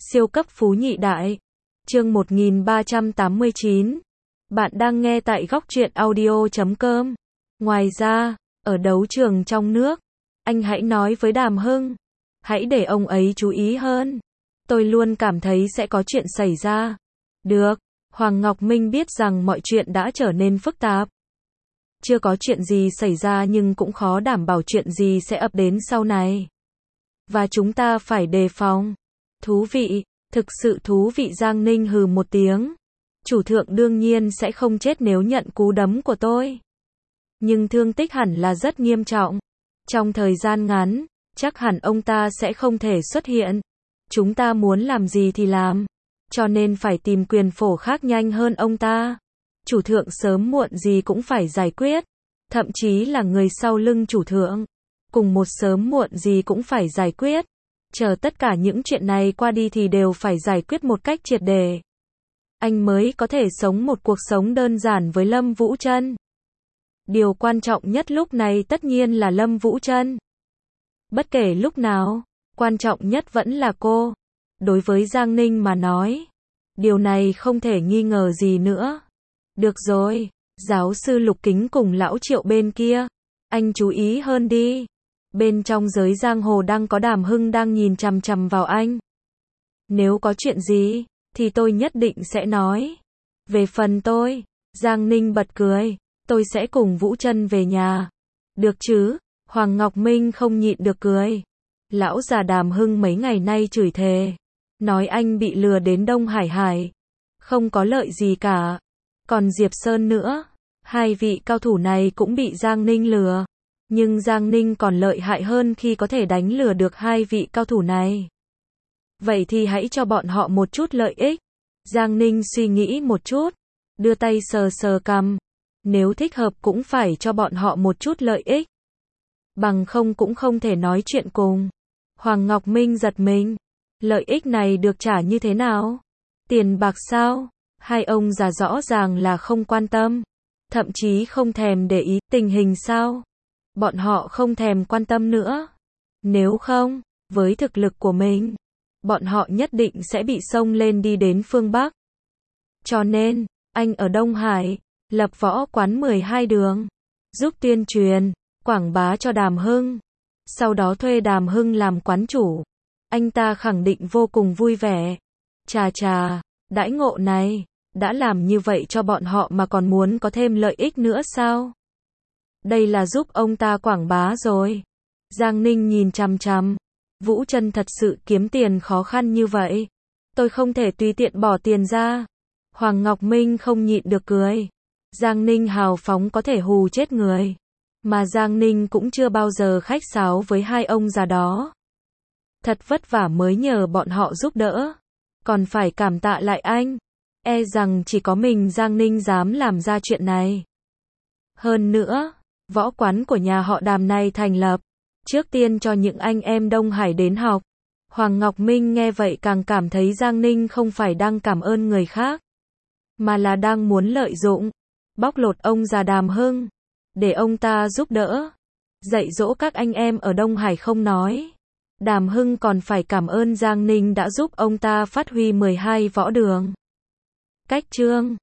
Siêu cấp phú nhị đại. Chương 1389. Bạn đang nghe tại Góc Truyện Audio.com. Ngoài ra, ở đấu trường trong nước, anh hãy nói với Đàm Hưng, hãy để ông ấy chú ý hơn. Tôi luôn cảm thấy sẽ có chuyện xảy ra. Được, Hoàng Ngọc Minh biết rằng mọi chuyện đã trở nên phức tạp. Chưa có chuyện gì xảy ra nhưng cũng khó đảm bảo chuyện gì sẽ ập đến sau này. Và chúng ta phải đề phòng. Thú vị, thực sự thú vị. Giang Ninh hừ một tiếng. Chủ thượng đương nhiên sẽ không chết nếu nhận cú đấm của tôi. Nhưng thương tích hẳn là rất nghiêm trọng. Trong thời gian ngắn, chắc hẳn ông ta sẽ không thể xuất hiện. Chúng ta muốn làm gì thì làm. Cho nên phải tìm quyền phổ khác nhanh hơn ông ta. Chủ thượng sớm muộn gì cũng phải giải quyết. Thậm chí là người sau lưng chủ thượng. Cùng một sớm muộn gì cũng phải giải quyết. Chờ tất cả những chuyện này qua đi thì đều phải giải quyết một cách triệt để. Anh mới có thể sống một cuộc sống đơn giản với Lâm Vũ Trân. Điều quan trọng nhất lúc này tất nhiên là Lâm Vũ Trân. Bất kể lúc nào, quan trọng nhất vẫn là cô. Đối với Giang Ninh mà nói, điều này không thể nghi ngờ gì nữa. Được rồi, giáo sư Lục Kính cùng lão Triệu bên kia, anh chú ý hơn đi. Bên trong giới giang hồ đang có Đàm Hưng đang nhìn chằm chằm vào anh. Nếu có chuyện gì, thì tôi nhất định sẽ nói. Về phần tôi, Giang Ninh bật cười, tôi sẽ cùng Vũ Trân về nhà. Được chứ? Hoàng Ngọc Minh không nhịn được cười. Lão già Đàm Hưng mấy ngày nay chửi thề, nói anh bị lừa đến Đông Hải Hải. Không có lợi gì cả. Còn Diệp Sơn nữa, hai vị cao thủ này cũng bị Giang Ninh lừa. Nhưng Giang Ninh còn lợi hại hơn khi có thể đánh lừa được hai vị cao thủ này. Vậy thì hãy cho bọn họ một chút lợi ích. Giang Ninh suy nghĩ một chút, đưa tay sờ sờ cằm. Nếu thích hợp cũng phải cho bọn họ một chút lợi ích. Bằng không cũng không thể nói chuyện cùng. Hoàng Ngọc Minh giật mình. Lợi ích này được trả như thế nào? Tiền bạc sao? Hai ông già rõ ràng là không quan tâm. Thậm chí không thèm để ý tình hình sao? Bọn họ không thèm quan tâm nữa. Nếu không, với thực lực của mình, bọn họ nhất định sẽ bị xông lên đi đến phương Bắc. Cho nên, anh ở Đông Hải, lập võ quán 12 đường, giúp tuyên truyền, quảng bá cho Đàm Hưng. Sau đó thuê Đàm Hưng làm quán chủ. Anh ta khẳng định vô cùng vui vẻ. Chà chà, đãi ngộ này, đã làm như vậy cho bọn họ mà còn muốn có thêm lợi ích nữa sao? Đây là giúp ông ta quảng bá rồi. Giang Ninh nhìn chằm chằm. Vũ Trân thật sự kiếm tiền khó khăn như vậy. Tôi không thể tùy tiện bỏ tiền ra. Hoàng Ngọc Minh không nhịn được cười. Giang Ninh hào phóng có thể hù chết người. Mà Giang Ninh cũng chưa bao giờ khách sáo với hai ông già đó. Thật vất vả mới nhờ bọn họ giúp đỡ. Còn phải cảm tạ lại anh. E rằng chỉ có mình Giang Ninh dám làm ra chuyện này. Hơn nữa, võ quán của nhà họ Đàm này thành lập trước tiên cho những anh em Đông Hải đến học. Hoàng Ngọc Minh nghe vậy càng cảm thấy Giang Ninh không phải đang cảm ơn người khác, mà là đang muốn lợi dụng, bóc lột ông già Đàm Hưng, để ông ta giúp đỡ, dạy dỗ các anh em ở Đông Hải không nói. Đàm Hưng còn phải cảm ơn Giang Ninh đã giúp ông ta phát huy 12 võ đường. Cách chương